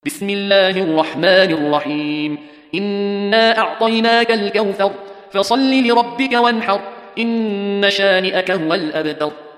بسم الله الرحمن الرحيم. إنا أعطيناك الكوثر فصل لربك وانحر إن شانئك هو الأبتر.